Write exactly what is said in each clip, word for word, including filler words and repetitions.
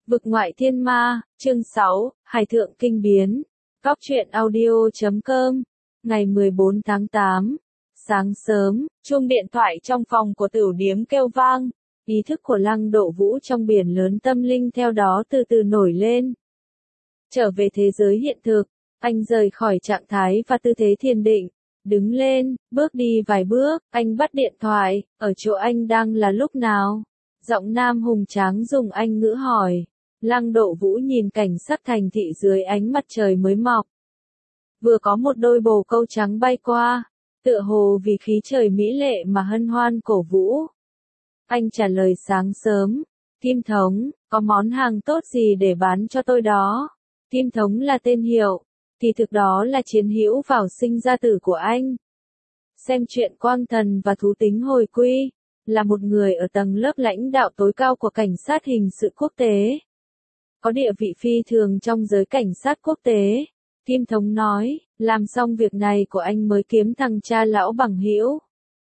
Vực ngoại thiên ma, chương sáu, Hải thượng kinh biến. Góc truyện audio chấm com, ngày mười bốn tháng tám. Sáng sớm, chuông điện thoại trong phòng của Tửu Điếm kêu vang, ý thức của Lăng Độ Vũ trong biển lớn tâm linh theo đó từ từ nổi lên. Trở về thế giới hiện thực, anh rời khỏi trạng thái và tư thế thiền định, đứng lên, bước đi vài bước, anh bắt điện thoại, ở chỗ anh đang là lúc nào? Giọng nam hùng tráng dùng Anh ngữ hỏi. Lăng Độ Vũ nhìn cảnh sắc thành thị dưới ánh mặt trời mới mọc. Vừa có một đôi bồ câu trắng bay qua, tựa hồ vì khí trời mỹ lệ mà hân hoan cổ vũ. Anh trả lời sáng sớm, Kim Thống, có món hàng tốt gì để bán cho tôi đó? Kim Thống là tên hiệu, thì thực đó là chiến hữu vào sinh ra tử của anh. Xem truyện Quang Thần và Thú Tính Hồi Quy, là một người ở tầng lớp lãnh đạo tối cao của cảnh sát hình sự quốc tế. Có địa vị phi thường trong giới cảnh sát quốc tế. Kim Thống nói, làm xong việc này của anh mới kiếm thằng cha lão bằng hữu.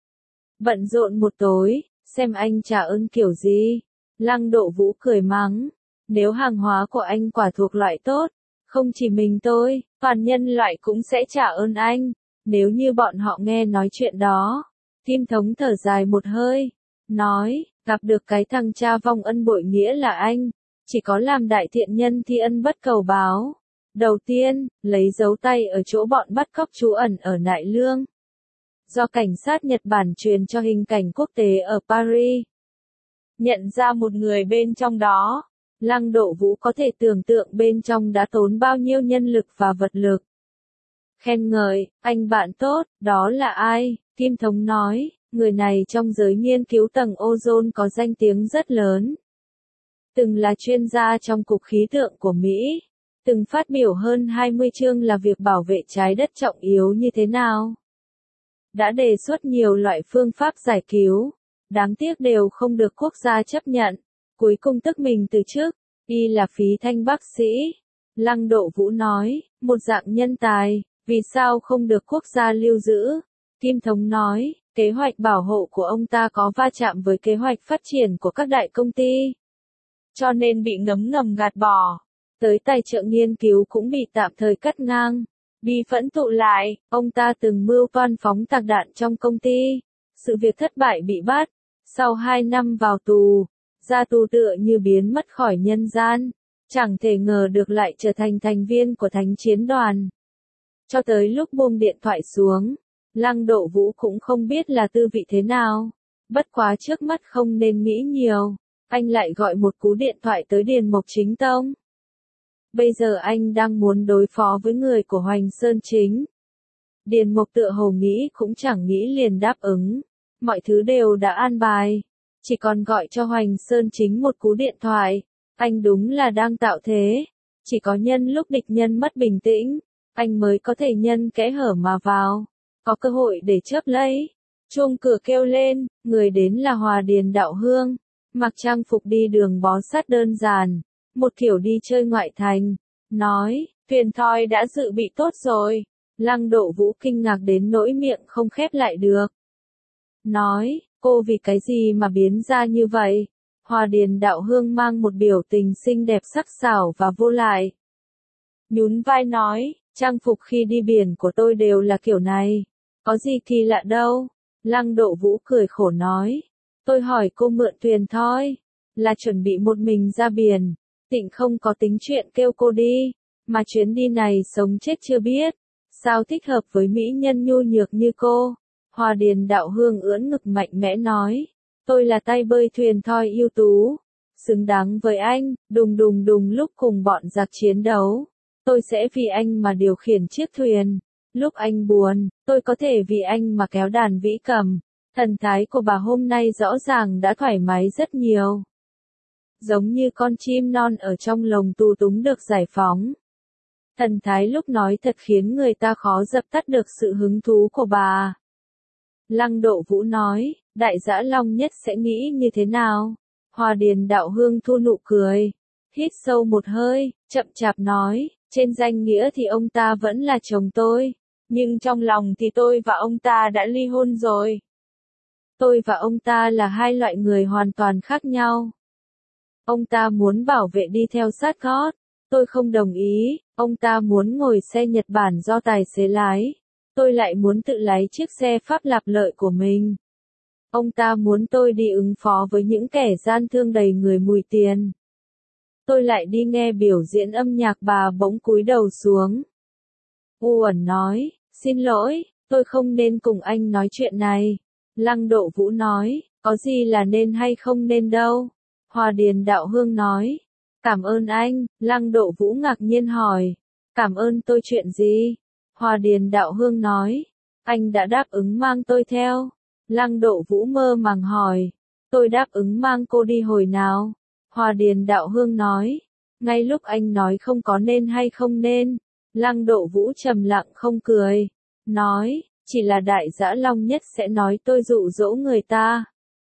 Bận rộn một tối, xem anh trả ơn kiểu gì. Lăng Độ Vũ cười mắng, nếu hàng hóa của anh quả thuộc loại tốt, không chỉ mình tôi, toàn nhân loại cũng sẽ trả ơn anh, nếu như bọn họ nghe nói chuyện đó. Kim Thống thở dài một hơi, nói, gặp được cái thằng cha vong ân bội nghĩa là anh. Chỉ có làm đại thiện nhân thi ân bất cầu báo. Đầu tiên, lấy dấu tay ở chỗ bọn bắt cóc trú ẩn ở Nại Lương. Do cảnh sát Nhật Bản truyền cho hình cảnh quốc tế ở Paris. Nhận ra một người bên trong đó, Lăng Độ Vũ có thể tưởng tượng bên trong đã tốn bao nhiêu nhân lực và vật lực. Khen ngợi, anh bạn tốt, đó là ai? Kim Thống nói, người này trong giới nghiên cứu tầng ozone có danh tiếng rất lớn. Từng là chuyên gia trong Cục Khí tượng của Mỹ, từng phát biểu hơn hai mươi chương là việc bảo vệ trái đất trọng yếu như thế nào. Đã đề xuất nhiều loại phương pháp giải cứu, đáng tiếc đều không được quốc gia chấp nhận, cuối cùng tức mình từ chức, y là phí thanh bác sĩ. Lăng Độ Vũ nói, một dạng nhân tài, vì sao không được quốc gia lưu giữ? Kim Thống nói, kế hoạch bảo hộ của ông ta có va chạm với kế hoạch phát triển của các đại công ty. Cho nên bị ngấm ngầm gạt bỏ. Tới tài trợ nghiên cứu cũng bị tạm thời cắt ngang. Bi phẫn tụ lại, ông ta từng mưu toan phóng tạc đạn trong công ty. Sự việc thất bại bị bắt. Sau hai năm vào tù, ra tù tựa như biến mất khỏi nhân gian. Chẳng thể ngờ được lại trở thành thành viên của thánh chiến đoàn. Cho tới lúc buông điện thoại xuống, Lăng Độ Vũ cũng không biết là tư vị thế nào. Bất quá trước mắt không nên nghĩ nhiều. Anh lại gọi một cú điện thoại tới Điền Mộc Chính Tông. Bây giờ anh đang muốn đối phó với người của Hoành Sơn Chính. Điền Mộc tựa hồ nghĩ cũng chẳng nghĩ liền đáp ứng. Mọi thứ đều đã an bài. Chỉ còn gọi cho Hoành Sơn Chính một cú điện thoại. Anh đúng là đang tạo thế. Chỉ có nhân lúc địch nhân mất bình tĩnh, anh mới có thể nhân kẽ hở mà vào. Có cơ hội để chớp lấy. Chuông cửa kêu lên, người đến là Hòa Điền Đạo Hương. Mặc trang phục đi đường bó sát đơn giản, một kiểu đi chơi ngoại thành, nói, thuyền thoi đã dự bị tốt rồi. Lăng Độ Vũ kinh ngạc đến nỗi miệng không khép lại được. Nói, cô vì cái gì mà biến ra như vậy? Hòa Điền Đạo Hương mang một biểu tình xinh đẹp sắc sảo và vô lại. Nhún vai nói, trang phục khi đi biển của tôi đều là kiểu này, có gì kỳ lạ đâu. Lăng Độ Vũ cười khổ nói. Tôi hỏi cô mượn thuyền thoi, là chuẩn bị một mình ra biển, Tịnh không có tính chuyện kêu cô đi, mà chuyến đi này sống chết chưa biết, sao thích hợp với mỹ nhân nhu nhược như cô. Hòa Điền Đạo Hương ưỡn ngực mạnh mẽ nói, tôi là tay bơi thuyền thoi ưu tú, xứng đáng với anh, đùng đùng đùng lúc cùng bọn giặc chiến đấu, tôi sẽ vì anh mà điều khiển chiếc thuyền, lúc anh buồn, tôi có thể vì anh mà kéo đàn vĩ cầm. Thần thái của bà hôm nay rõ ràng đã thoải mái rất nhiều. Giống như con chim non ở trong lồng tù túng được giải phóng. Thần thái lúc nói thật khiến người ta khó dập tắt được sự hứng thú của bà. Lăng Độ Vũ nói, đại dã Long Nhất sẽ nghĩ như thế nào? Hòa Điền Đạo Hương thu nụ cười. Hít sâu một hơi, chậm chạp nói, trên danh nghĩa thì ông ta vẫn là chồng tôi. Nhưng trong lòng thì tôi và ông ta đã ly hôn rồi. Tôi và ông ta là hai loại người hoàn toàn khác nhau. Ông ta muốn bảo vệ đi theo sát gót. Tôi không đồng ý, ông ta muốn ngồi xe Nhật Bản do tài xế lái. Tôi lại muốn tự lái chiếc xe Pháp lạp lợi của mình. Ông ta muốn tôi đi ứng phó với những kẻ gian thương đầy người mùi tiền. Tôi lại đi nghe biểu diễn âm nhạc bà bỗng cúi đầu xuống. U Uẩn nói, xin lỗi, tôi không nên cùng anh nói chuyện này. Lăng Độ Vũ nói, có gì là nên hay không nên đâu. Hòa Điền Đạo Hương nói, cảm ơn anh. Lăng Độ Vũ ngạc nhiên hỏi, cảm ơn tôi chuyện gì? Hòa Điền Đạo Hương nói, anh đã đáp ứng mang tôi theo. Lăng Độ Vũ mơ màng hỏi, tôi đáp ứng mang cô đi hồi nào? Hòa Điền Đạo Hương nói, ngay lúc anh nói không có nên hay không nên. Lăng Độ Vũ trầm lặng không cười, nói, chỉ là Đại Dã Long Nhất sẽ nói tôi dụ dỗ người ta.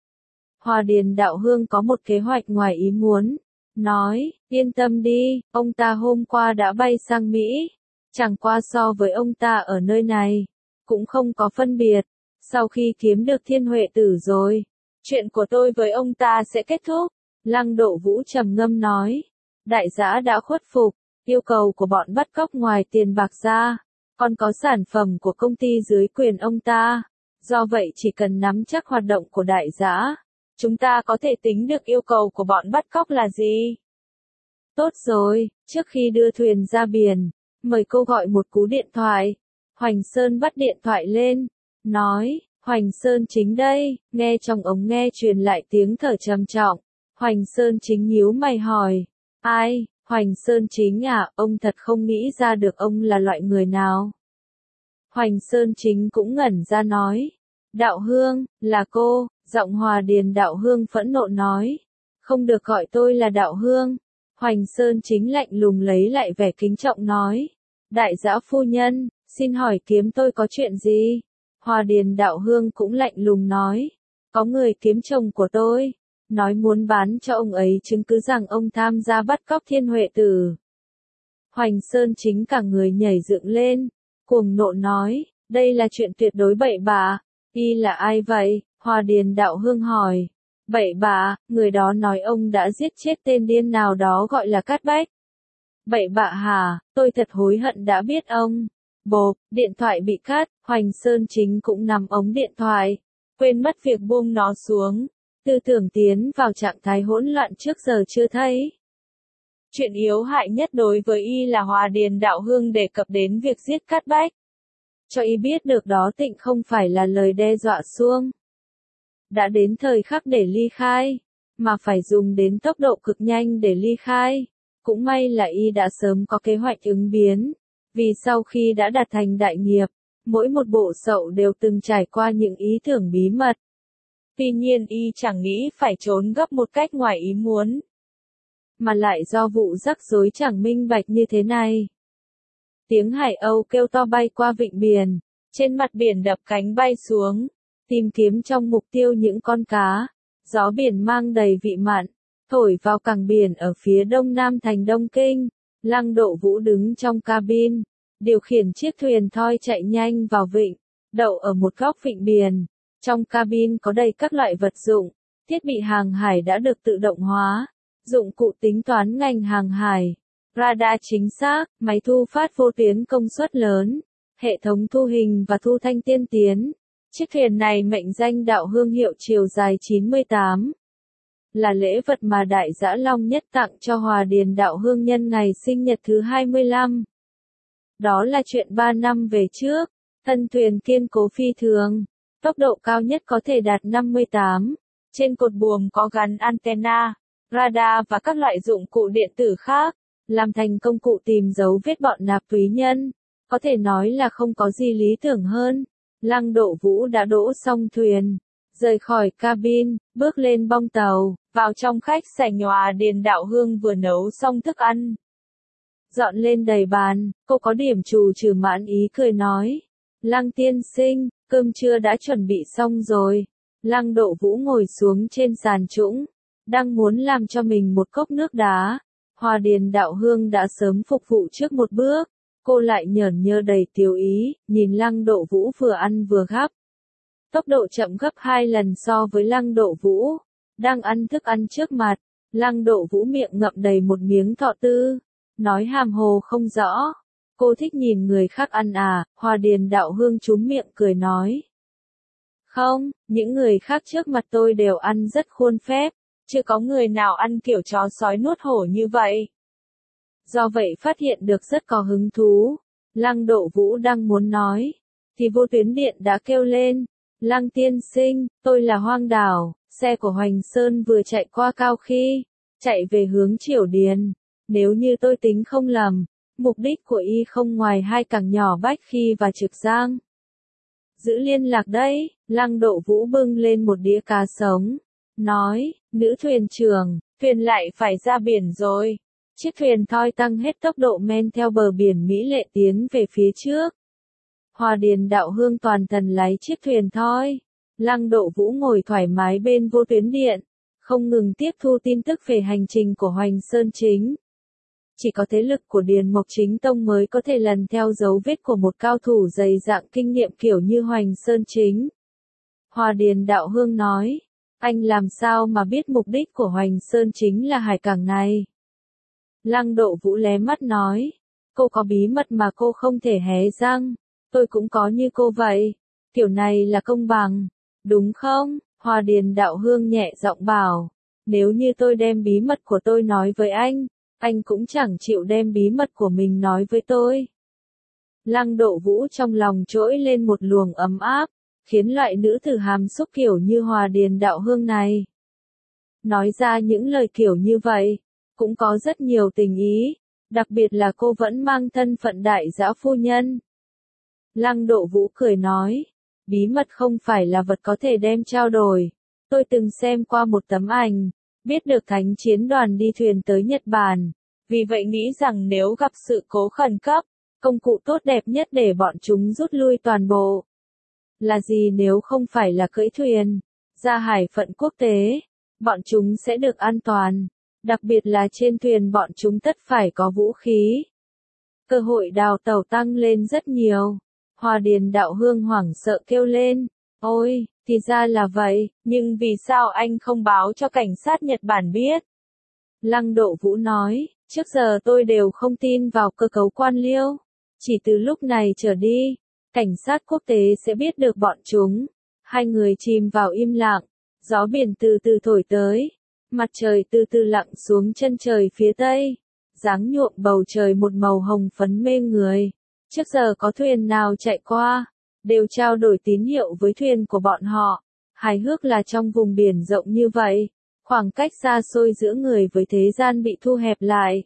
Hòa Điền Đạo Hương có một kế hoạch ngoài ý muốn, nói, yên tâm đi, ông ta hôm qua đã bay sang Mỹ, chẳng qua so với ông ta ở nơi này, cũng không có phân biệt, sau khi kiếm được Thiên Huệ Tử rồi, chuyện của tôi với ông ta sẽ kết thúc. Lăng Độ Vũ trầm ngâm nói, Đại Dã đã khuất phục, yêu cầu của bọn bắt cóc ngoài tiền bạc ra, còn có sản phẩm của công ty dưới quyền ông ta, do vậy chỉ cần nắm chắc hoạt động của Đại Dã, chúng ta có thể tính được yêu cầu của bọn bắt cóc là gì. Tốt rồi, trước khi đưa thuyền ra biển, mời cô gọi một cú điện thoại. Hoành Sơn bắt điện thoại lên, nói, Hoành Sơn Chính đây. Nghe trong ống nghe truyền lại tiếng thở trầm trọng. Hoành Sơn Chính nhíu mày hỏi, ai? Hoành Sơn Chính à, ông thật không nghĩ ra được ông là loại người nào. Hoành Sơn Chính cũng ngẩn ra nói, Đạo Hương, là cô. Giọng Hòa Điền Đạo Hương phẫn nộ nói, không được gọi tôi là Đạo Hương. Hoành Sơn Chính lạnh lùng lấy lại vẻ kính trọng nói, Đại Dã phu nhân, xin hỏi kiếm tôi có chuyện gì? Hòa Điền Đạo Hương cũng lạnh lùng nói, có người kiếm chồng của tôi, nói muốn bán cho ông ấy chứng cứ rằng ông tham gia bắt cóc Thiên Huệ Tử. Hoành Sơn Chính cả người nhảy dựng lên, cuồng nộ nói, đây là chuyện tuyệt đối bậy bạ. Y là ai vậy? Hòa Điền Đạo Hương hỏi. Bậy bạ, người đó nói ông đã giết chết tên điên nào đó gọi là Cát Bách. Bậy bạ hả, tôi thật hối hận đã biết ông. Bộp, điện thoại bị cắt, Hoành Sơn Chính cũng nắm ống điện thoại, quên mất việc buông nó xuống, tư tưởng tiến vào trạng thái hỗn loạn trước giờ chưa thấy. Chuyện yếu hại nhất đối với y là Hòa Điền Đạo Hương đề cập đến việc giết Cát Bách. Cho y biết được đó tịnh không phải là lời đe dọa suông. Đã đến thời khắc để ly khai, mà phải dùng đến tốc độ cực nhanh để ly khai. Cũng may là y đã sớm có kế hoạch ứng biến, vì sau khi đã đạt thành đại nghiệp, mỗi một bộ sậu đều từng trải qua những ý tưởng bí mật. Tuy nhiên y chẳng nghĩ phải trốn gấp một cách ngoài ý muốn, mà lại do vụ rắc rối chẳng minh bạch như thế này. Tiếng hải âu kêu to bay qua vịnh biển, trên mặt biển đập cánh bay xuống, tìm kiếm trong mục tiêu những con cá. Gió biển mang đầy vị mặn, thổi vào cảng biển ở phía đông nam thành Đông Kinh. Lăng Độ Vũ đứng trong cabin, điều khiển chiếc thuyền thoi chạy nhanh vào vịnh, đậu ở một góc vịnh biển. Trong cabin có đầy các loại vật dụng, thiết bị hàng hải đã được tự động hóa, dụng cụ tính toán ngành hàng hải, radar chính xác, máy thu phát vô tuyến công suất lớn, hệ thống thu hình và thu thanh tiên tiến. Chiếc thuyền này mệnh danh Đạo Hương hiệu chiều dài chín mươi tám. Là lễ vật mà Đại Dã Long Nhất tặng cho Hòa Điền Đạo Hương nhân ngày sinh nhật thứ hai mươi lăm. Đó là chuyện ba năm về trước, thân thuyền kiên cố phi thường, tốc độ cao nhất có thể đạt năm mươi tám. Trên cột buồm có gắn antenna, radar và các loại dụng cụ điện tử khác, làm thành công cụ tìm dấu vết bọn nạp túy nhân. Có thể nói là không có gì lý tưởng hơn. Lăng Độ Vũ đã đỗ xong thuyền, rời khỏi cabin, bước lên bong tàu, vào trong khách sảnh. Hòa Điền Đạo Hương vừa nấu xong thức ăn, dọn lên đầy bàn, cô có điểm trù trừ mãn ý cười nói, Lăng tiên sinh, cơm trưa đã chuẩn bị xong rồi. Lăng Độ Vũ ngồi xuống trên sàn trũng, đang muốn làm cho mình một cốc nước đá. Hòa Điền Đạo Hương đã sớm phục vụ trước một bước, cô lại nhởn nhơ đầy tiếu ý, nhìn Lăng Độ Vũ vừa ăn vừa gắp. Tốc độ chậm gấp hai lần so với Lăng Độ Vũ, đang ăn thức ăn trước mặt. Lăng Độ Vũ miệng ngậm đầy một miếng thọ tư, nói hàm hồ không rõ. Cô thích nhìn người khác ăn à, Hoa Điền Đạo Hương trúm miệng cười nói. Không, những người khác trước mặt tôi đều ăn rất khuôn phép, chưa có người nào ăn kiểu chó sói nuốt hổ như vậy. Do vậy phát hiện được rất có hứng thú. Lăng Độ Vũ đang muốn nói, thì vô tuyến điện đã kêu lên. Lăng tiên sinh, tôi là Hoang Đảo, xe của Hoành Sơn vừa chạy qua Cao Khi, chạy về hướng Triểu Điền. Nếu như tôi tính không lầm, mục đích của y không ngoài hai cảng nhỏ Bách Khi và Trực Giang. Giữ liên lạc đấy, Lăng Độ Vũ bưng lên một đĩa cá sống, nói, nữ thuyền trưởng, thuyền lại phải ra biển rồi. Chiếc thuyền thoi tăng hết tốc độ men theo bờ biển mỹ lệ tiến về phía trước. Hoa Điền Đạo Hương toàn thần lái chiếc thuyền thoi. Lăng Độ Vũ ngồi thoải mái bên vô tuyến điện, không ngừng tiếp thu tin tức về hành trình của Hoành Sơn Chính. Chỉ có thế lực của Điền Mộc Chính Tông mới có thể lần theo dấu vết của một cao thủ dày dặn kinh nghiệm kiểu như Hoành Sơn Chính. Hoa Điền Đạo Hương nói, anh làm sao mà biết mục đích của Hoành Sơn Chính là hải cảng này? Lăng Độ Vũ lé mắt nói, cô có bí mật mà cô không thể hé răng, tôi cũng có như cô vậy, kiểu này là công bằng, đúng không? Hoa Điền Đạo Hương nhẹ giọng bảo, nếu như tôi đem bí mật của tôi nói với anh, anh cũng chẳng chịu đem bí mật của mình nói với tôi. Lăng Độ Vũ trong lòng trỗi lên một luồng ấm áp, khiến loại nữ tử hàm xúc kiểu như Hoa Điền Đạo Hương này nói ra những lời kiểu như vậy, cũng có rất nhiều tình ý, đặc biệt là cô vẫn mang thân phận đại dã phu nhân. Lăng Độ Vũ cười nói, bí mật không phải là vật có thể đem trao đổi. Tôi từng xem qua một tấm ảnh, biết được thánh chiến đoàn đi thuyền tới Nhật Bản, vì vậy nghĩ rằng nếu gặp sự cố khẩn cấp, công cụ tốt đẹp nhất để bọn chúng rút lui toàn bộ là gì nếu không phải là cưỡi thuyền ra hải phận quốc tế, bọn chúng sẽ được an toàn, đặc biệt là trên thuyền bọn chúng tất phải có vũ khí. Cơ hội đào tàu tăng lên rất nhiều. Hoa Điền Đạo Hương hoảng sợ kêu lên, ôi, thì ra là vậy, nhưng vì sao anh không báo cho cảnh sát Nhật Bản biết? Lăng Độ Vũ nói, trước giờ tôi đều không tin vào cơ cấu quan liêu, chỉ từ lúc này trở đi, cảnh sát quốc tế sẽ biết được bọn chúng. Hai người chìm vào im lặng, gió biển từ từ thổi tới, mặt trời từ từ lặn xuống chân trời phía tây, dáng nhuộm bầu trời một màu hồng phấn mê người. Trước giờ có thuyền nào chạy qua, đều trao đổi tín hiệu với thuyền của bọn họ. Hài hước là trong vùng biển rộng như vậy, khoảng cách xa xôi giữa người với thế gian bị thu hẹp lại.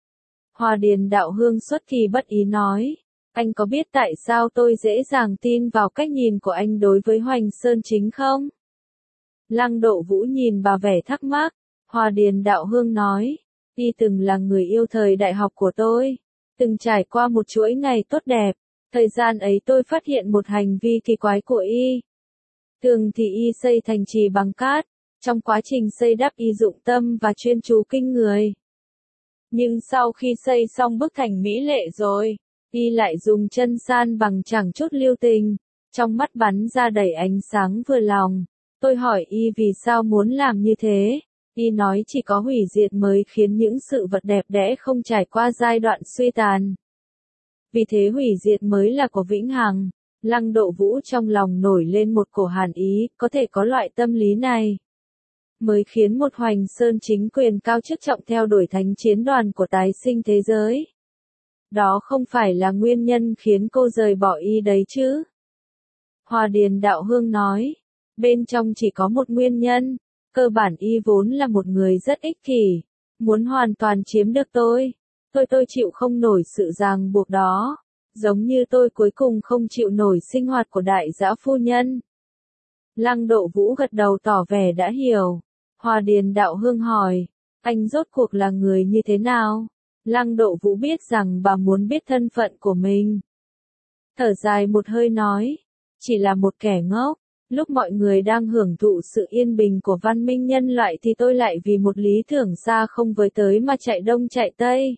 Hoa Điền Đạo Hương xuất kỳ bất ý nói, anh có biết tại sao tôi dễ dàng tin vào cách nhìn của anh đối với Hoành Sơn Chính không? Lăng Độ Vũ nhìn bà vẻ thắc mắc. Hoa Điền Đạo Hương nói, y từng là người yêu thời đại học của tôi, từng trải qua một chuỗi ngày tốt đẹp, thời gian ấy tôi phát hiện một hành vi kỳ quái của y. Thường thì y xây thành trì bằng cát, trong quá trình xây đắp y dụng tâm và chuyên chú kinh người. Nhưng sau khi xây xong bức thành mỹ lệ rồi, y lại dùng chân san bằng chẳng chút lưu tình, trong mắt bắn ra đầy ánh sáng vừa lòng. Tôi hỏi y vì sao muốn làm như thế, y nói chỉ có hủy diệt mới khiến những sự vật đẹp đẽ không trải qua giai đoạn suy tàn. Vì thế hủy diệt mới là của vĩnh hằng. Lăng Độ Vũ trong lòng nổi lên một cổ hàn ý, có thể có loại tâm lý này mới khiến một Hoành Sơn Chính quyền cao chức trọng theo đuổi thánh chiến đoàn của tái sinh thế giới. Đó không phải là nguyên nhân khiến cô rời bỏ y đấy chứ? Hoa Điền Đạo Hương nói, bên trong chỉ có một nguyên nhân, cơ bản y vốn là một người rất ích kỷ, muốn hoàn toàn chiếm được tôi. Tôi tôi chịu không nổi sự ràng buộc đó, giống như tôi cuối cùng không chịu nổi sinh hoạt của đại dã phu nhân. Lăng Độ Vũ gật đầu tỏ vẻ đã hiểu. Hoa Điền Đạo Hương hỏi, anh rốt cuộc là người như thế nào? Lăng Độ Vũ biết rằng bà muốn biết thân phận của mình. Thở dài một hơi nói, chỉ là một kẻ ngốc. Lúc mọi người đang hưởng thụ sự yên bình của văn minh nhân loại thì tôi lại vì một lý tưởng xa không với tới mà chạy đông chạy tây.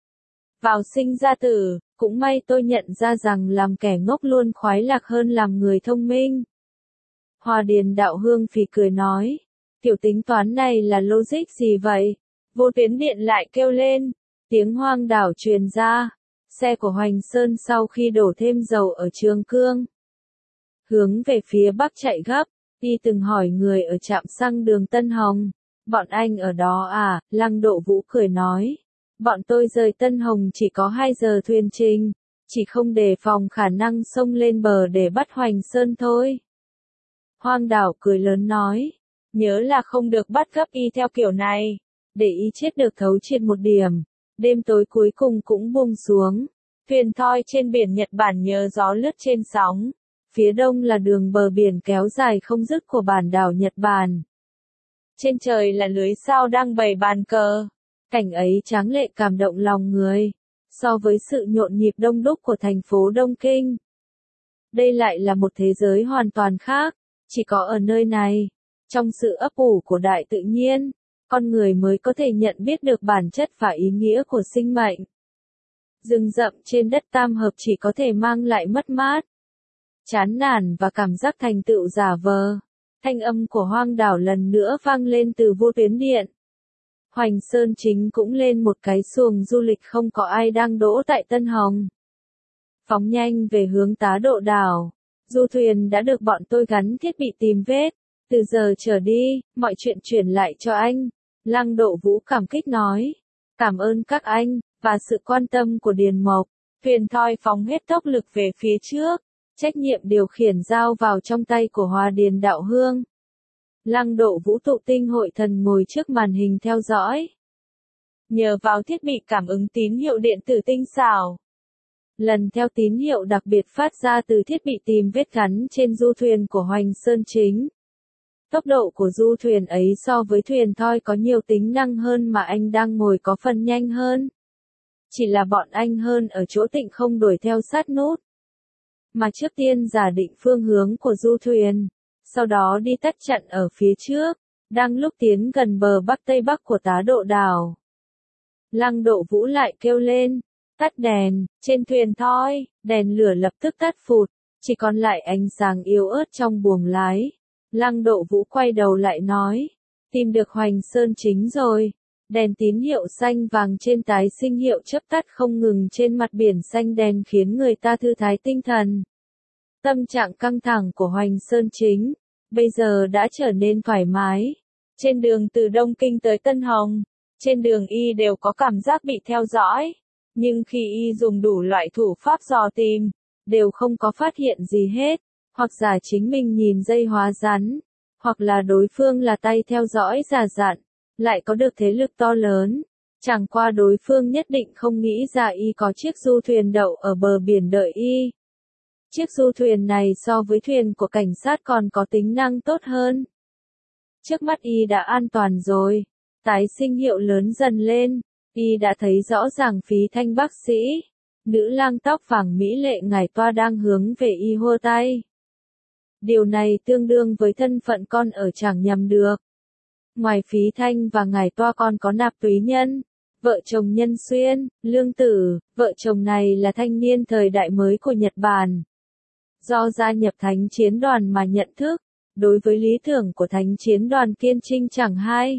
Vào sinh ra tử, cũng may tôi nhận ra rằng làm kẻ ngốc luôn khoái lạc hơn làm người thông minh. Hoa Điền Đạo Hương phì cười nói, Kiểu tính toán này là logic gì vậy? Vô tuyến điện lại kêu lên. Tiếng hoang đảo truyền ra. Xe của Hoành Sơn sau khi đổ thêm dầu ở Trường Cương, hướng về phía bắc chạy gấp. Y từng hỏi người ở trạm xăng đường Tân Hồng. Bọn anh ở đó à? Lăng Độ Vũ cười nói. Bọn tôi rời Tân Hồng chỉ có hai giờ thuyền trình. Chỉ không đề phòng khả năng xông lên bờ để bắt Hoành Sơn thôi. Hoang đảo cười lớn nói. Nhớ là không được bắt gấp y theo kiểu này. Để y chết được thấu triệt một điểm. Đêm tối cuối cùng cũng buông xuống. Thuyền thoi trên biển Nhật Bản nhớ gió lướt trên sóng. Phía đông là đường bờ biển kéo dài không dứt của bản đảo Nhật Bản. Trên trời là lưới sao đang bày bàn cờ. Cảnh ấy tráng lệ cảm động lòng người. So với sự nhộn nhịp đông đúc của thành phố Đông Kinh, đây lại là một thế giới hoàn toàn khác. Chỉ có ở nơi này, trong sự ấp ủ của đại tự nhiên, con người mới có thể nhận biết được bản chất và ý nghĩa của sinh mệnh. Rừng rậm trên đất tam hợp chỉ có thể mang lại mất mát, chán nản và cảm giác thành tựu giả vờ. Thanh âm của Hoang đảo lần nữa vang lên từ vô tuyến điện. Hoành Sơn chính cũng lên một cái xuồng du lịch không có ai đang đỗ tại Tân Hồng. Phóng nhanh về hướng Tá Độ đảo. Du thuyền đã được bọn tôi gắn thiết bị tìm vết. Từ giờ trở đi, mọi chuyện chuyển lại cho anh. Lăng Độ Vũ cảm kích nói. Cảm ơn các anh, và sự quan tâm của Điền Mộc. Thuyền thoi phóng hết tốc lực về phía trước. Trách nhiệm điều khiển giao vào trong tay của Hòa Điền Đạo Hương. Lăng Độ Vũ tụ tinh hội thần ngồi trước màn hình theo dõi. Nhờ vào thiết bị cảm ứng tín hiệu điện tử tinh xảo, lần theo tín hiệu đặc biệt phát ra từ thiết bị tìm vết gắn trên du thuyền của Hoành Sơn chính. Tốc độ của du thuyền ấy so với thuyền thoi có nhiều tính năng hơn mà anh đang ngồi có phần nhanh hơn. Chỉ là bọn anh hơn ở chỗ Tịnh không đuổi theo sát nút, mà trước tiên giả định phương hướng của du thuyền, sau đó đi tách chặn ở phía trước, đang lúc tiến gần bờ bắc tây bắc của Tá Độ đảo. Lăng Độ Vũ lại kêu lên, tắt đèn. Trên thuyền thoi, đèn lửa lập tức tắt phụt, chỉ còn lại ánh sáng yếu ớt trong buồng lái. Lăng Độ Vũ quay đầu lại nói, tìm được Hoành Sơn chính rồi. Đèn tín hiệu xanh vàng trên tái sinh hiệu chớp tắt không ngừng trên mặt biển xanh đen khiến người ta thư thái tinh thần. Tâm trạng căng thẳng của Hoành Sơn chính, bây giờ đã trở nên thoải mái. Trên đường từ Đông Kinh tới Tân Hồng, trên đường y đều có cảm giác bị theo dõi. Nhưng khi y dùng đủ loại thủ pháp dò tìm, đều không có phát hiện gì hết. Hoặc giả chính mình nhìn dây hóa rắn, hoặc là đối phương là tay theo dõi già dặn, lại có được thế lực to lớn. Chẳng qua đối phương nhất định không nghĩ ra y có chiếc du thuyền đậu ở bờ biển đợi y. Chiếc du thuyền này so với thuyền của cảnh sát còn có tính năng tốt hơn. Trước mắt y đã an toàn rồi. Tái sinh hiệu lớn dần lên. Y đã thấy rõ ràng Phí Thanh bác sĩ. Nữ lang tóc vàng mỹ lệ ngải toa đang hướng về y hô tay. Điều này tương đương với thân phận con ở chẳng nhầm được. Ngoài Phí Thanh và ngải toa còn có Nạp Túy Nhân, vợ chồng Nhân Xuyên, Lương Tử. Vợ chồng này là thanh niên thời đại mới của Nhật Bản. Do gia nhập Thánh Chiến Đoàn mà nhận thức, đối với lý tưởng của Thánh Chiến Đoàn kiên trinh chẳng hai.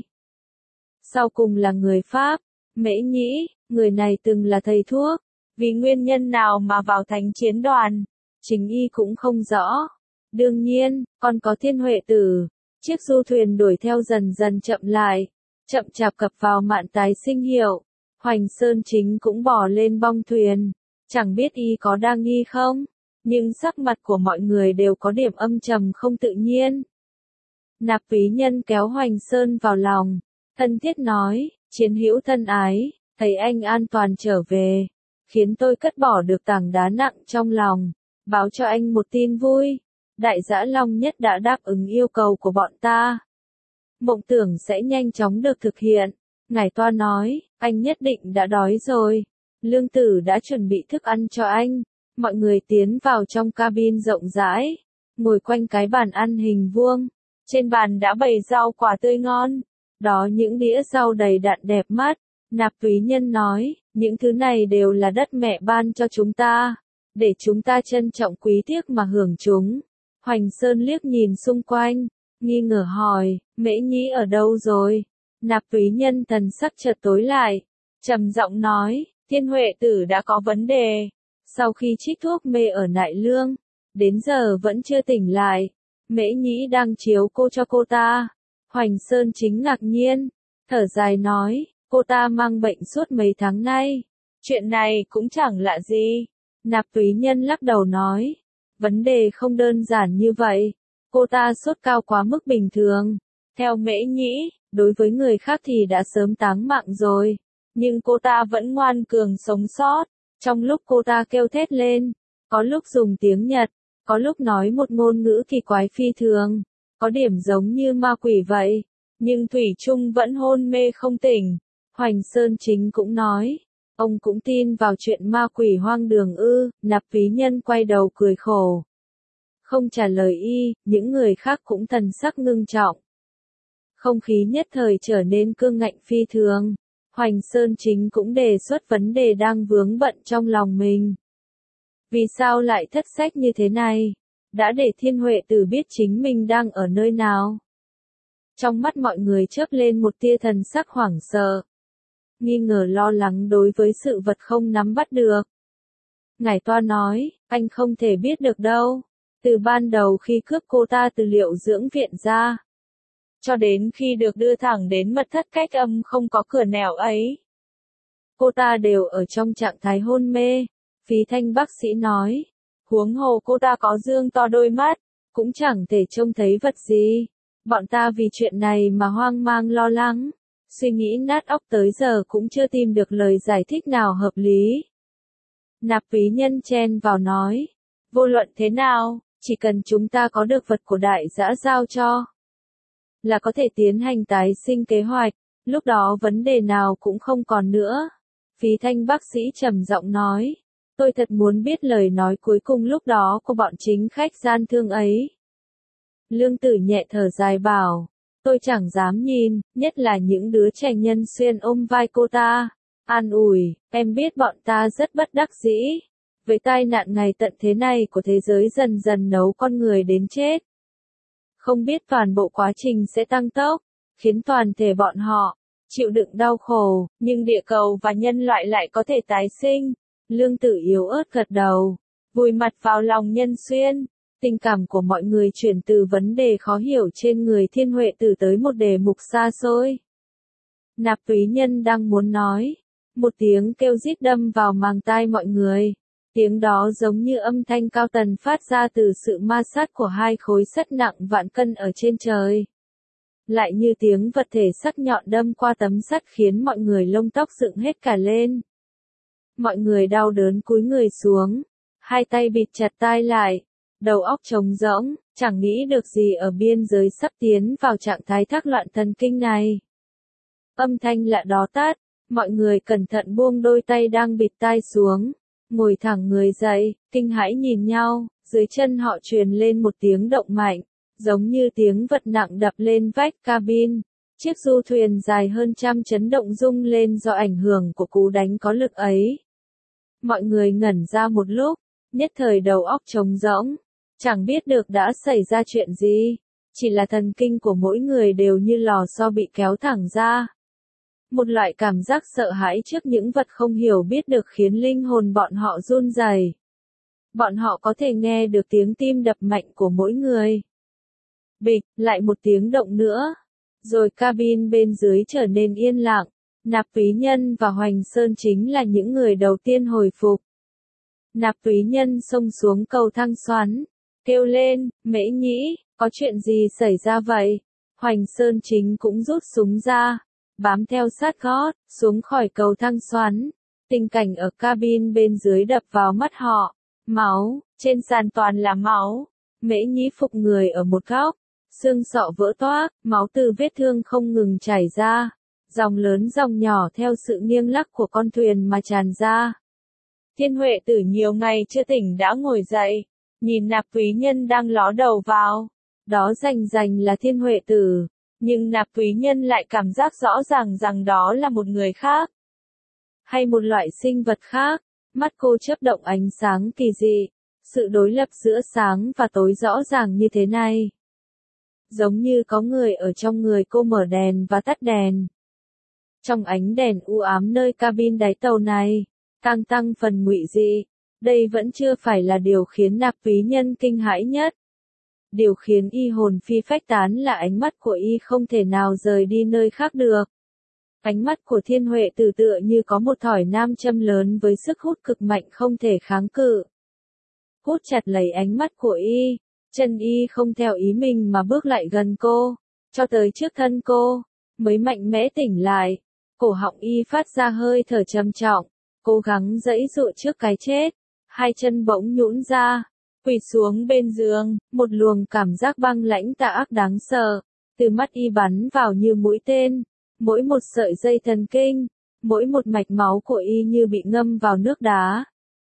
Sau cùng là người Pháp, Mễ Nhĩ, người này từng là thầy thuốc. Vì nguyên nhân nào mà vào Thánh Chiến Đoàn, chính y cũng không rõ. Đương nhiên, còn có Thiên Huệ Tử. Chiếc du thuyền đuổi theo dần dần chậm lại, chậm chạp cập vào mạn tái sinh hiệu. Hoành Sơn chính cũng bò lên bong thuyền. Chẳng biết y có đang nghi không, nhưng sắc mặt của mọi người đều có điểm âm trầm không tự nhiên. Nạp Túy Nhân kéo Hoành Sơn vào lòng, thân thiết nói, chiến hữu thân ái, thấy anh an toàn trở về, khiến tôi cất bỏ được tảng đá nặng trong lòng, báo cho anh một tin vui. Đại Dã Long Nhất đã đáp ứng yêu cầu của bọn ta. Mộng tưởng sẽ nhanh chóng được thực hiện. Ngải toa nói, anh nhất định đã đói rồi. Lương Tử đã chuẩn bị thức ăn cho anh. Mọi người tiến vào trong cabin rộng rãi, ngồi quanh cái bàn ăn hình vuông. Trên bàn đã bày rau quả tươi ngon. Đó những đĩa rau đầy đặn đẹp mắt. Nạp Túy Nhân nói, những thứ này đều là đất mẹ ban cho chúng ta, để chúng ta trân trọng quý tiếc mà hưởng chúng. Hoành Sơn liếc nhìn xung quanh, nghi ngờ hỏi, Mễ Nhĩ ở đâu rồi? Nạp Túy Nhân thần sắc chợt tối lại, trầm giọng nói, Thiên Huệ Tử đã có vấn đề. Sau khi trích thuốc mê ở Nại Lương, đến giờ vẫn chưa tỉnh lại. Mễ Nhĩ đang chiếu cô cho cô ta. Hoành Sơn Chính ngạc nhiên, thở dài nói, cô ta mang bệnh suốt mấy tháng nay. Chuyện này cũng chẳng lạ gì. Nạp Túy Nhân lắc đầu nói, vấn đề không đơn giản như vậy. Cô ta sốt cao quá mức bình thường. Theo Mễ Nhĩ, đối với người khác thì đã sớm táng mạng rồi. Nhưng cô ta vẫn ngoan cường sống sót. Trong lúc cô ta kêu thét lên, có lúc dùng tiếng Nhật, có lúc nói một ngôn ngữ kỳ quái phi thường, có điểm giống như ma quỷ vậy. Nhưng Thủy Trung vẫn hôn mê không tỉnh. Hoành Sơn Chính cũng nói, ông cũng tin vào chuyện ma quỷ hoang đường ư? Nạp Túy Nhân quay đầu cười khổ, không trả lời y. Những người khác cũng thần sắc ngưng trọng. Không khí nhất thời trở nên cương ngạnh phi thường. Hoành Sơn Chính cũng đề xuất vấn đề đang vướng bận trong lòng mình. Vì sao lại thất sách như thế này? Đã để Thiên Huệ Tử biết chính mình đang ở nơi nào? Trong mắt mọi người chớp lên một tia thần sắc hoảng sợ, nghi ngờ lo lắng đối với sự vật không nắm bắt được. Ngải Toa nói, anh không thể biết được đâu. Từ ban đầu khi cướp cô ta từ Liệu Dưỡng Viện ra, cho đến khi được đưa thẳng đến mật thất cách âm không có cửa nẻo ấy, cô ta đều ở trong trạng thái hôn mê. Phí Thanh bác sĩ nói, huống hồ cô ta có dương to đôi mắt, cũng chẳng thể trông thấy vật gì. Bọn ta vì chuyện này mà hoang mang lo lắng, suy nghĩ nát óc tới giờ cũng chưa tìm được lời giải thích nào hợp lý. Nạp Túy Nhân chen vào nói, vô luận thế nào, chỉ cần chúng ta có được vật của đại dã giao cho, là có thể tiến hành tái sinh kế hoạch, lúc đó vấn đề nào cũng không còn nữa. Phí Thanh bác sĩ trầm giọng nói, tôi thật muốn biết lời nói cuối cùng lúc đó của bọn chính khách gian thương ấy. Lương Tử nhẹ thở dài bảo, tôi chẳng dám nhìn, nhất là những đứa trẻ nhân xuyên ôm vai cô ta. An ủi, em biết bọn ta rất bất đắc dĩ. Với tai nạn ngày tận thế này của thế giới dần dần nấu con người đến chết. Không biết toàn bộ quá trình sẽ tăng tốc, khiến toàn thể bọn họ chịu đựng đau khổ, nhưng địa cầu và nhân loại lại có thể tái sinh. Lương Tử yếu ớt gật đầu, vùi mặt vào lòng Nhân Xuyên. Tình cảm của mọi người chuyển từ vấn đề khó hiểu trên người Thiên Huệ Tử tới một đề mục xa xôi. Nạp Túy Nhân đang muốn nói, một tiếng kêu rít đâm vào màng tai mọi người. Tiếng đó giống như âm thanh cao tần phát ra từ sự ma sát của hai khối sắt nặng vạn cân ở trên trời. Lại như tiếng vật thể sắc nhọn đâm qua tấm sắt khiến mọi người lông tóc dựng hết cả lên. Mọi người đau đớn cúi người xuống, hai tay bịt chặt tai lại, đầu óc trống rỗng, chẳng nghĩ được gì ở biên giới sắp tiến vào trạng thái thác loạn thần kinh này. Âm thanh lạ đó tắt, mọi người cẩn thận buông đôi tay đang bịt tai xuống, ngồi thẳng người dậy, kinh hãi nhìn nhau, dưới chân họ truyền lên một tiếng động mạnh, giống như tiếng vật nặng đập lên vách cabin. Chiếc du thuyền dài hơn trăm chấn động rung lên do ảnh hưởng của cú đánh có lực ấy. Mọi người ngẩn ra một lúc, nhất thời đầu óc trống rỗng, chẳng biết được đã xảy ra chuyện gì, chỉ là thần kinh của mỗi người đều như lò xo bị kéo thẳng ra. Một loại cảm giác sợ hãi trước những vật không hiểu biết được khiến linh hồn bọn họ run rẩy. Bọn họ có thể nghe được tiếng tim đập mạnh của mỗi người. Bịch, lại một tiếng động nữa. Rồi cabin bên dưới trở nên yên lặng. Nạp Túy Nhân và Hoành Sơn chính là những người đầu tiên hồi phục. Nạp Túy Nhân xông xuống cầu thang xoắn, kêu lên, Mễ Nhĩ, có chuyện gì xảy ra vậy? Hoành Sơn chính cũng rút súng ra, bám theo sát gót, xuống khỏi cầu thang xoắn. Tình cảnh ở cabin bên dưới đập vào mắt họ. Máu, trên sàn toàn là máu. Mễ Nhĩ phục người ở một góc, xương sọ vỡ toác, máu từ vết thương không ngừng chảy ra. Dòng lớn dòng nhỏ theo sự nghiêng lắc của con thuyền mà tràn ra. Thiên Huệ Tử nhiều ngày chưa tỉnh đã ngồi dậy, nhìn Nạp Túy Nhân đang ló đầu vào. Đó rành rành là Thiên Huệ Tử, nhưng Nạp Túy Nhân lại cảm giác rõ ràng rằng đó là một người khác. Hay một loại sinh vật khác. Mắt cô chớp động ánh sáng kỳ dị, sự đối lập giữa sáng và tối rõ ràng như thế này. giống như có người ở trong người cô mở đèn và tắt đèn. Trong ánh đèn u ám nơi cabin đáy tàu này, càng tăng phần ngụy dị, đây vẫn chưa phải là điều khiến Nạp Túy Nhân kinh hãi nhất. Điều khiến y hồn phi phách tán là ánh mắt của y không thể nào rời đi nơi khác được. Ánh mắt của Thiên Huệ Tử tựa như có một thỏi nam châm lớn với sức hút cực mạnh không thể kháng cự. Hút chặt lấy ánh mắt của y, chân y không theo ý mình mà bước lại gần cô, cho tới trước thân cô, mới mạnh mẽ tỉnh lại. Cổ họng y phát ra hơi thở trầm trọng, cố gắng giãy giụa trước cái chết, hai chân bỗng nhũn ra, quỳ xuống bên giường, một luồng cảm giác băng lãnh tà ác đáng sợ, từ mắt y bắn vào như mũi tên, mỗi một sợi dây thần kinh, mỗi một mạch máu của y như bị ngâm vào nước đá.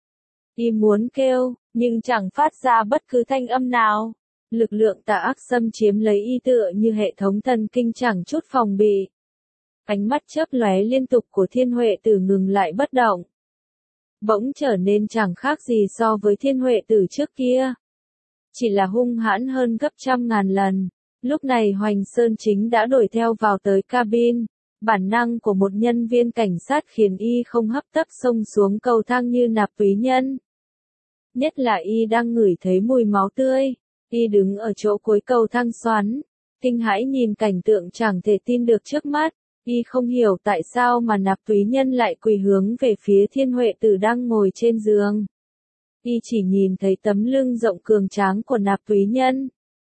Y muốn kêu, nhưng chẳng phát ra bất cứ thanh âm nào. Lực lượng tà ác xâm chiếm lấy y tựa như hệ thống thần kinh chẳng chút phòng bị. Ánh mắt chớp lóe liên tục của Thiên Huệ Tử ngừng lại bất động. Bỗng trở nên chẳng khác gì so với Thiên Huệ Tử trước kia. Chỉ là hung hãn hơn gấp trăm ngàn lần. Lúc này Hoành Sơn Chính đã đuổi theo vào tới cabin. Bản năng của một nhân viên cảnh sát khiến y không hấp tấp xông xuống cầu thang như Nạp Túy Nhân. Nhất là y đang ngửi thấy mùi máu tươi. Y đứng ở chỗ cuối cầu thang xoắn, kinh hãi nhìn cảnh tượng chẳng thể tin được trước mắt. Y không hiểu tại sao mà Nạp Túy Nhân lại quỳ hướng về phía Thiên Huệ Tử đang ngồi trên giường. Y chỉ nhìn thấy tấm lưng rộng cường tráng của Nạp Túy Nhân.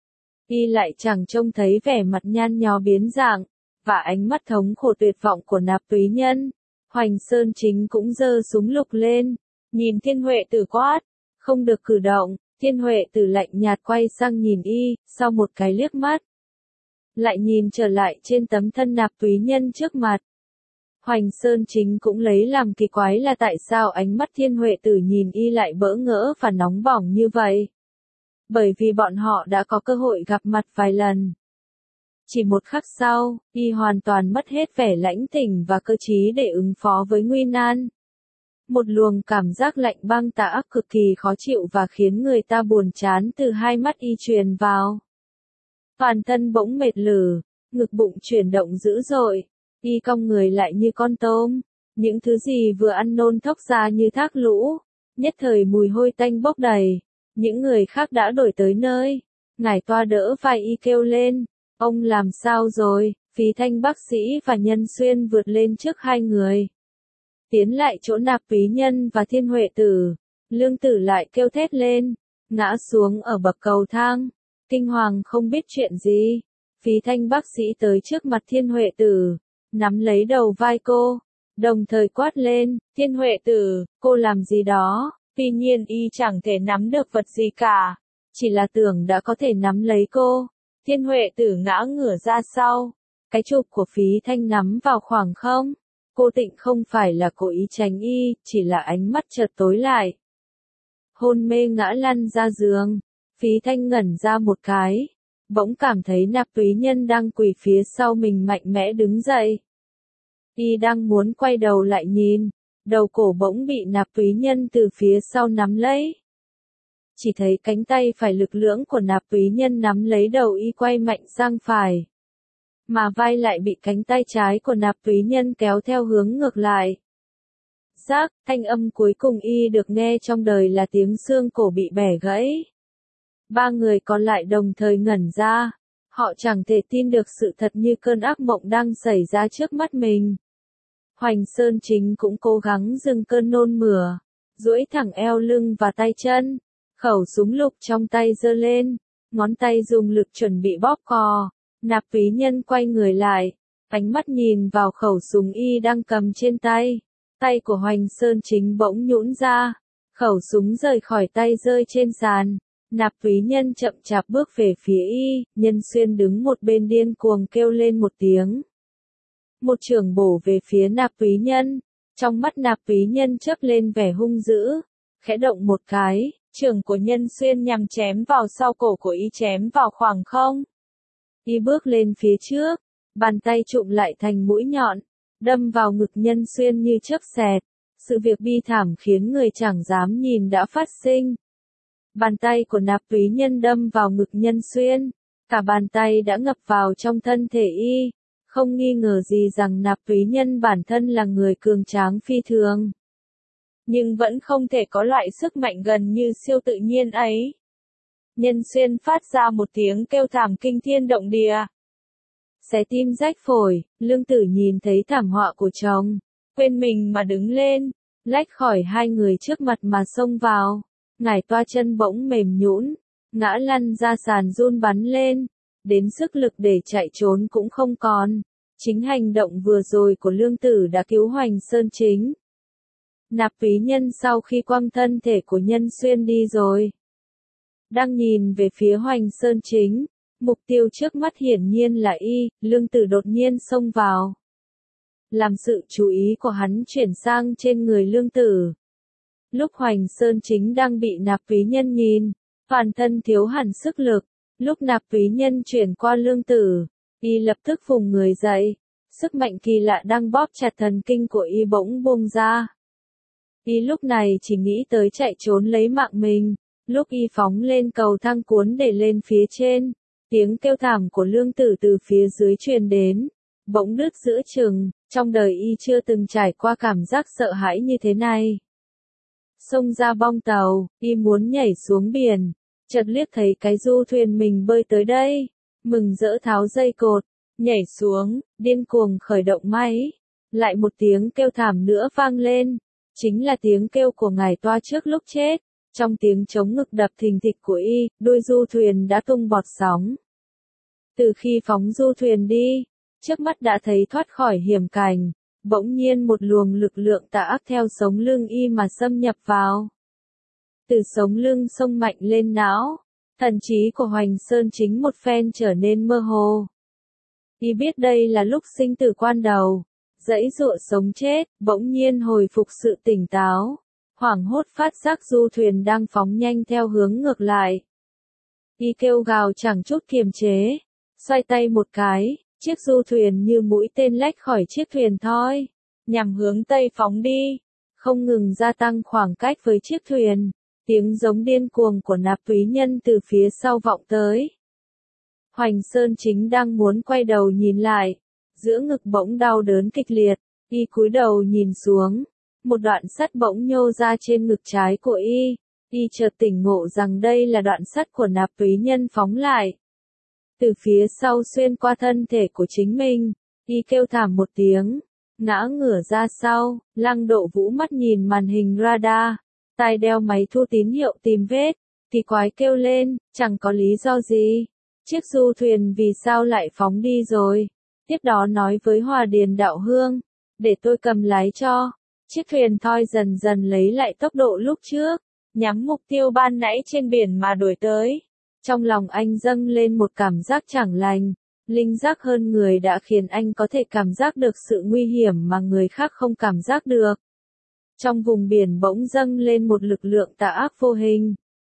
Y lại chẳng trông thấy vẻ mặt nhăn nhó biến dạng, và ánh mắt thống khổ tuyệt vọng của Nạp Túy Nhân. Hoành Sơn Chính cũng giơ súng lục lên, nhìn Thiên Huệ Tử quát, không được cử động. Thiên Huệ Tử lạnh nhạt quay sang nhìn y, sau một cái liếc mắt, lại nhìn trở lại trên tấm thân Nạp Túy Nhân trước mặt. Hoành Sơn Chính cũng lấy làm kỳ quái là tại sao ánh mắt Thiên Huệ Tử nhìn y lại bỡ ngỡ và nóng bỏng như vậy. Bởi vì bọn họ đã có cơ hội gặp mặt vài lần. Chỉ một khắc sau, y hoàn toàn mất hết vẻ lãnh tỉnh và cơ trí để ứng phó với nguy nan. Một luồng cảm giác lạnh băng tà ác cực kỳ khó chịu và khiến người ta buồn chán từ hai mắt y truyền vào. Toàn thân bỗng mệt lử, ngực bụng chuyển động dữ dội, y cong người lại như con tôm, những thứ gì vừa ăn nôn thốc ra như thác lũ, nhất thời mùi hôi tanh bốc đầy. Những người khác đã đổi tới nơi, ngải toa đỡ vai y kêu lên, ông làm sao rồi? Phí Thanh bác sĩ và Nhân Xuyên vượt lên trước hai người, tiến lại chỗ Nạp Túy Nhân và Thiên Huệ Tử. Lương Tử lại kêu thét lên, ngã xuống ở bậc cầu thang, kinh hoàng không biết chuyện gì. Phí Thanh bác sĩ tới trước mặt Thiên Huệ Tử, nắm lấy đầu vai cô, đồng thời quát lên, Thiên Huệ Tử, cô làm gì đó? Tuy nhiên y chẳng thể nắm được vật gì cả, chỉ là tưởng đã có thể nắm lấy cô. Thiên Huệ Tử ngã ngửa ra sau, cái chụp của Phí Thanh nắm vào khoảng không. Cô Tịnh không phải là cố ý tránh y, chỉ là ánh mắt chợt tối lại. Hôn mê ngã lăn ra giường, Phí Thanh ngẩn ra một cái, bỗng cảm thấy Nạp Túy Nhân đang quỳ phía sau mình mạnh mẽ đứng dậy. Y đang muốn quay đầu lại nhìn, đầu cổ bỗng bị Nạp Túy Nhân từ phía sau nắm lấy. Chỉ thấy cánh tay phải lực lưỡng của Nạp Túy Nhân nắm lấy đầu y quay mạnh sang phải. Mà vai lại bị cánh tay trái của Nạp Túy Nhân kéo theo hướng ngược lại. Rác, thanh âm cuối cùng y được nghe trong đời là tiếng xương cổ bị bẻ gãy. Ba người còn lại đồng thời ngẩn ra. Họ chẳng thể tin được sự thật như cơn ác mộng đang xảy ra trước mắt mình. Hoành Sơn Chính cũng cố gắng dừng cơn nôn mửa, duỗi thẳng eo lưng và tay chân, khẩu súng lục trong tay giơ lên, ngón tay dùng lực chuẩn bị bóp cò. Nạp Túy Nhân quay người lại, ánh mắt nhìn vào khẩu súng y đang cầm trên tay. Tay của Hoành Sơn Chính bỗng nhũn ra, khẩu súng rời khỏi tay rơi trên sàn. Nạp Túy Nhân chậm chạp bước về phía y, Nhân Xuyên đứng một bên điên cuồng kêu lên một tiếng. Một chưởng bổ về phía Nạp Túy Nhân, trong mắt Nạp Túy Nhân chớp lên vẻ hung dữ, khẽ động một cái, chưởng của Nhân Xuyên nhằm chém vào sau cổ của y chém vào khoảng không. Y bước lên phía trước, bàn tay chụm lại thành mũi nhọn, đâm vào ngực Nhân Xuyên như chớp xẹt. Sự việc bi thảm khiến người chẳng dám nhìn đã phát sinh. Bàn tay của Nạp Túy Nhân đâm vào ngực Nhân Xuyên, Cả bàn tay đã ngập vào trong thân thể y, không nghi ngờ gì rằng Nạp Túy Nhân bản thân là người cường tráng phi thường. Nhưng vẫn không thể có loại sức mạnh gần như siêu tự nhiên ấy. Nhân Xuyên phát ra một tiếng kêu thảm kinh thiên động địa. Xé tim rách phổi, Lương Tử nhìn thấy thảm họa của chồng, quên mình mà đứng lên, lách khỏi hai người trước mặt mà xông vào. Ngải Toa chân bỗng mềm nhũn, ngã lăn ra sàn run bắn lên, đến sức lực để chạy trốn cũng không còn. Chính hành động vừa rồi của Lương Tử đã cứu Hoành Sơn Chính. Nạp Túy Nhân sau khi quăng thân thể của Nhân Xuyên đi rồi, đang nhìn về phía Hoành Sơn Chính, mục tiêu trước mắt hiển nhiên là y. Lương Tử đột nhiên xông vào, làm sự chú ý của hắn chuyển sang trên người Lương Tử. Lúc Hoành Sơn Chính đang bị Nạp Túy Nhân nhìn, toàn thân thiếu hẳn sức lực. Lúc Nạp Túy Nhân chuyển qua Lương Tử, y lập tức vùng người dậy, sức mạnh kỳ lạ đang bóp chặt thần kinh của y bỗng bung ra. Y lúc này chỉ nghĩ tới chạy trốn lấy mạng mình. Lúc y phóng lên cầu thang cuốn để lên phía trên, tiếng kêu thảm của Lương Tử từ phía dưới truyền đến, bỗng đứt giữa chừng. Trong đời y chưa từng trải qua cảm giác sợ hãi như thế này. Xông ra bong tàu, y muốn nhảy xuống biển, chợt liếc thấy cái du thuyền mình bơi tới đây, mừng rỡ tháo dây cột, nhảy xuống, điên cuồng khởi động máy. Lại một tiếng kêu thảm nữa vang lên, chính là tiếng kêu của Ngải Toa trước lúc chết. Trong tiếng chống ngực đập thình thịch của y, đuôi du thuyền đã tung bọt sóng. Từ khi phóng du thuyền đi, trước mắt đã thấy thoát khỏi hiểm cảnh, bỗng nhiên một luồng lực lượng tà ác theo sống lưng y mà xâm nhập vào. Từ sống lưng xông mạnh lên não, thần trí của Hoành Sơn Chính một phen trở nên mơ hồ. Y biết đây là lúc sinh tử quan đầu, giãy giụa sống chết, bỗng nhiên hồi phục sự tỉnh táo. Hoảng hốt phát giác du thuyền đang phóng nhanh theo hướng ngược lại. Y kêu gào chẳng chút kiềm chế, xoay tay một cái, chiếc du thuyền như mũi tên lách khỏi chiếc thuyền thoi, nhằm hướng tây phóng đi, không ngừng gia tăng khoảng cách với chiếc thuyền. Tiếng giống điên cuồng của Nạp Túy Nhân từ phía sau vọng tới. Hoành Sơn Chính đang muốn quay đầu nhìn lại, giữa ngực bỗng đau đớn kịch liệt, y cúi đầu nhìn xuống. Một đoạn sắt bỗng nhô ra trên ngực trái của y, y chợt tỉnh ngộ rằng đây là đoạn sắt của Nạp Túy Nhân phóng lại. Từ phía sau xuyên qua thân thể của chính mình, y kêu thảm một tiếng, ngã ngửa ra sau. Lăng Độ Vũ mắt nhìn màn hình radar, tai đeo máy thu tín hiệu tìm vết, thì quái kêu lên, chẳng có lý do gì. Chiếc du thuyền vì sao lại phóng đi rồi? Tiếp đó nói với Hòa Điền Đạo Hương, để tôi cầm lái cho. Chiếc thuyền thoi dần dần lấy lại tốc độ lúc trước, nhắm mục tiêu ban nãy trên biển mà đuổi tới. Trong lòng anh dâng lên một cảm giác chẳng lành, linh giác hơn người đã khiến anh có thể cảm giác được sự nguy hiểm mà người khác không cảm giác được. Trong vùng biển bỗng dâng lên một lực lượng tà ác vô hình.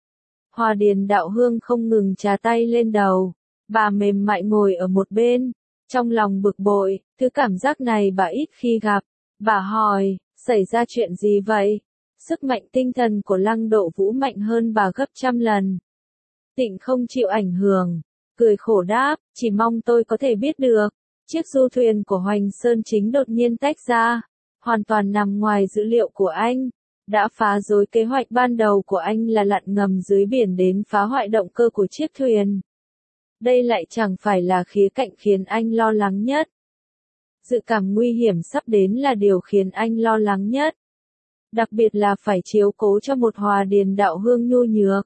Hòa Điền Đạo Hương không ngừng chà tay lên đầu, bà mềm mại ngồi ở một bên, trong lòng bực bội, thứ cảm giác này bà ít khi gặp. Bà hỏi, xảy ra chuyện gì vậy? Sức mạnh tinh thần của Lăng Độ Vũ mạnh hơn bà gấp trăm lần. Tịnh không chịu ảnh hưởng, cười khổ đáp, chỉ mong tôi có thể biết được. Chiếc du thuyền của Hoành Sơn Chính đột nhiên tách ra, hoàn toàn nằm ngoài dữ liệu của anh, đã phá rối kế hoạch ban đầu của anh là lặn ngầm dưới biển đến phá hoại động cơ của chiếc thuyền. Đây lại chẳng phải là khía cạnh khiến anh lo lắng nhất. Dự cảm nguy hiểm sắp đến là điều khiến anh lo lắng nhất. Đặc biệt là phải chiếu cố cho một Hòa Điền Đạo Hương nhu nhược.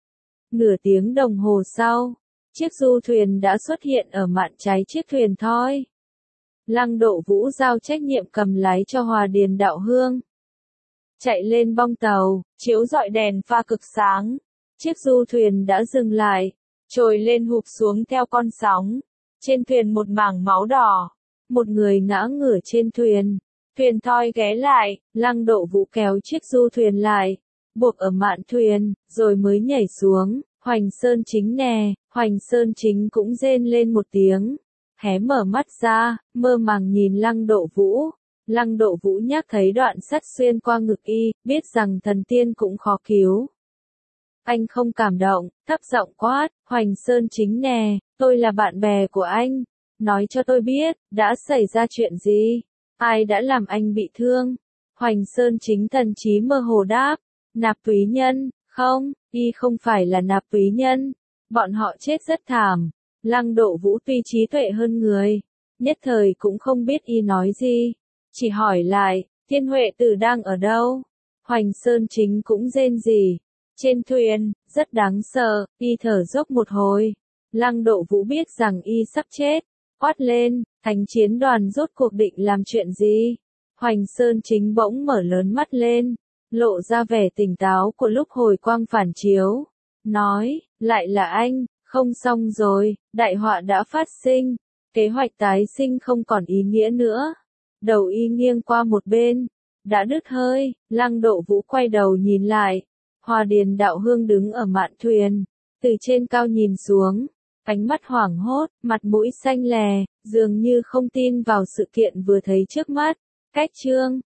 Nửa tiếng đồng hồ sau, chiếc du thuyền đã xuất hiện ở mạn trái chiếc thuyền thoi. Lăng Độ Vũ giao trách nhiệm cầm lái cho Hòa Điền Đạo Hương. Chạy lên bong tàu, chiếu rọi đèn pha cực sáng. Chiếc du thuyền đã dừng lại, trồi lên hụp xuống theo con sóng. Trên thuyền một mảng máu đỏ. Một người ngã ngửa trên thuyền. Thuyền thoi ghé lại, Lăng Độ Vũ kéo chiếc du thuyền lại, buộc ở mạn thuyền, rồi mới nhảy xuống. Hoành Sơn Chính nè, Hoành Sơn Chính cũng rên lên một tiếng, hé mở mắt ra, mơ màng nhìn Lăng Độ Vũ. Lăng Độ Vũ nhắc thấy đoạn sắt xuyên qua ngực y, biết rằng thần tiên cũng khó cứu. Anh không cảm động, thấp giọng quát, Hoành Sơn Chính nè, tôi là bạn bè của anh. Nói cho tôi biết, đã xảy ra chuyện gì? Ai đã làm anh bị thương? Hoành Sơn Chính thần trí mơ hồ đáp, Nạp Túy Nhân, không, y không phải là Nạp Túy Nhân. Bọn họ chết rất thảm. Lăng Độ Vũ tuy trí tuệ hơn người, nhất thời cũng không biết y nói gì. Chỉ hỏi lại, Thiên Huệ Tử đang ở đâu? Hoành Sơn Chính cũng rên rỉ. Trên thuyền, rất đáng sợ, y thở dốc một hồi. Lăng Độ Vũ biết rằng y sắp chết. Quát lên, thánh chiến đoàn rốt cuộc định làm chuyện gì? Hoành Sơn Chính bỗng mở lớn mắt lên, lộ ra vẻ tỉnh táo của lúc hồi quang phản chiếu. Nói, lại là anh, không xong rồi, đại họa đã phát sinh. Kế hoạch tái sinh không còn ý nghĩa nữa. Đầu y nghiêng qua một bên, đã đứt hơi. Lăng Độ Vũ quay đầu nhìn lại. Hòa Điền Đạo Hương đứng ở mạn thuyền, từ trên cao nhìn xuống, ánh mắt hoảng hốt, mặt mũi xanh lè, dường như không tin vào sự kiện vừa thấy trước mắt. Cách chương